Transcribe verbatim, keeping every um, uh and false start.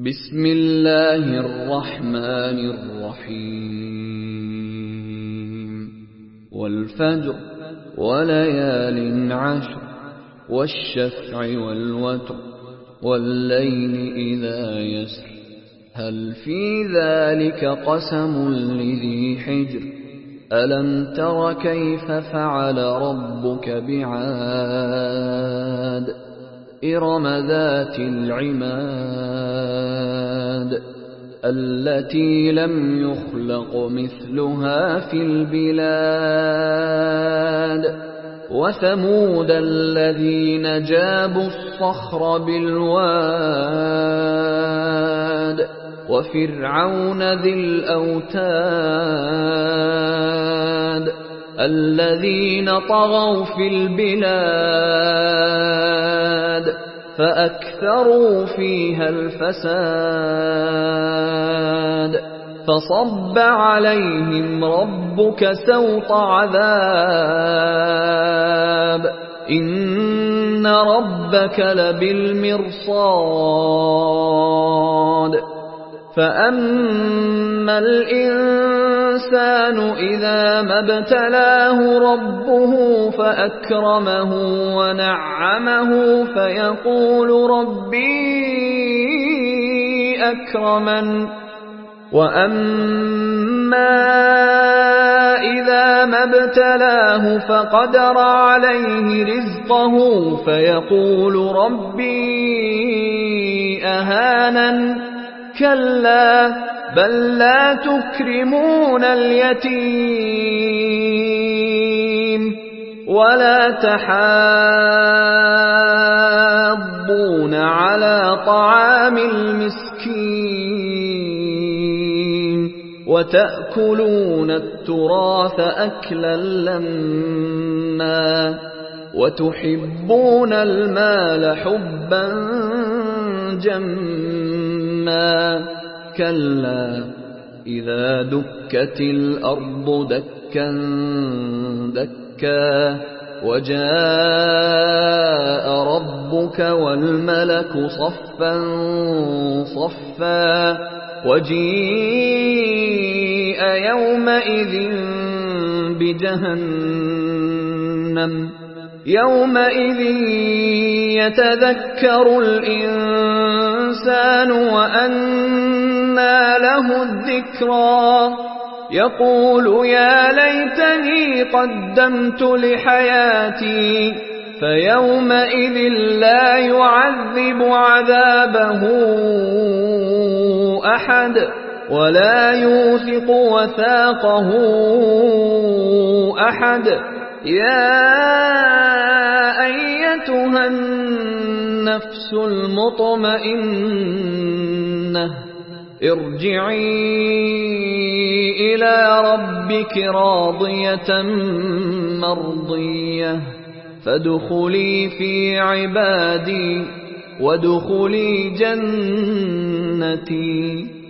بسم الله الرحمن الرحيم والفجر وليال عشر والشفع والوتر والليل إذا يسر هل في ذلك قسم لذي حجر ألم تر كيف فعل ربك بعاد إرم ذات العماد التي لم يخلق مثلها في البلاد وثمود الذين جابوا الصخر بالواد وفرعون ذي الأوتاد الذين طغوا في البلاد فأكثروا فيها الفساد فصب عليهم ربك سوط عذاب إن ربك لبالمرصاد فأما الإنسان إذا ما ابتلاه ربه فأكرمه ونعمه فيقول ربي أكرمن وأما إذا ما ابتلاه فقدر عليه رزقه فيقول ربي أهانن كلا بل لا تكرمون اليتيم ولا تحاضون على طعام المسكين وتأكلون التراث أكلا لما وتحبون المال حبا جما كلا إذا دكت الأرض دكا دكا وجاء ربك والملك صفا صفا وجيء يومئذ بجهنم يومئذ يتذكر الإنسان وأنى له الذكرى يقول يا ليتني قدمت لحياتي فيومئذ لا يعذب عذابه أحد ولا يوثق وثاقه أحد يا أيتها النفس المطمئنة ارجعي إلى ربك راضية مرضية فادخلي في عبادي وادخلي جنتي.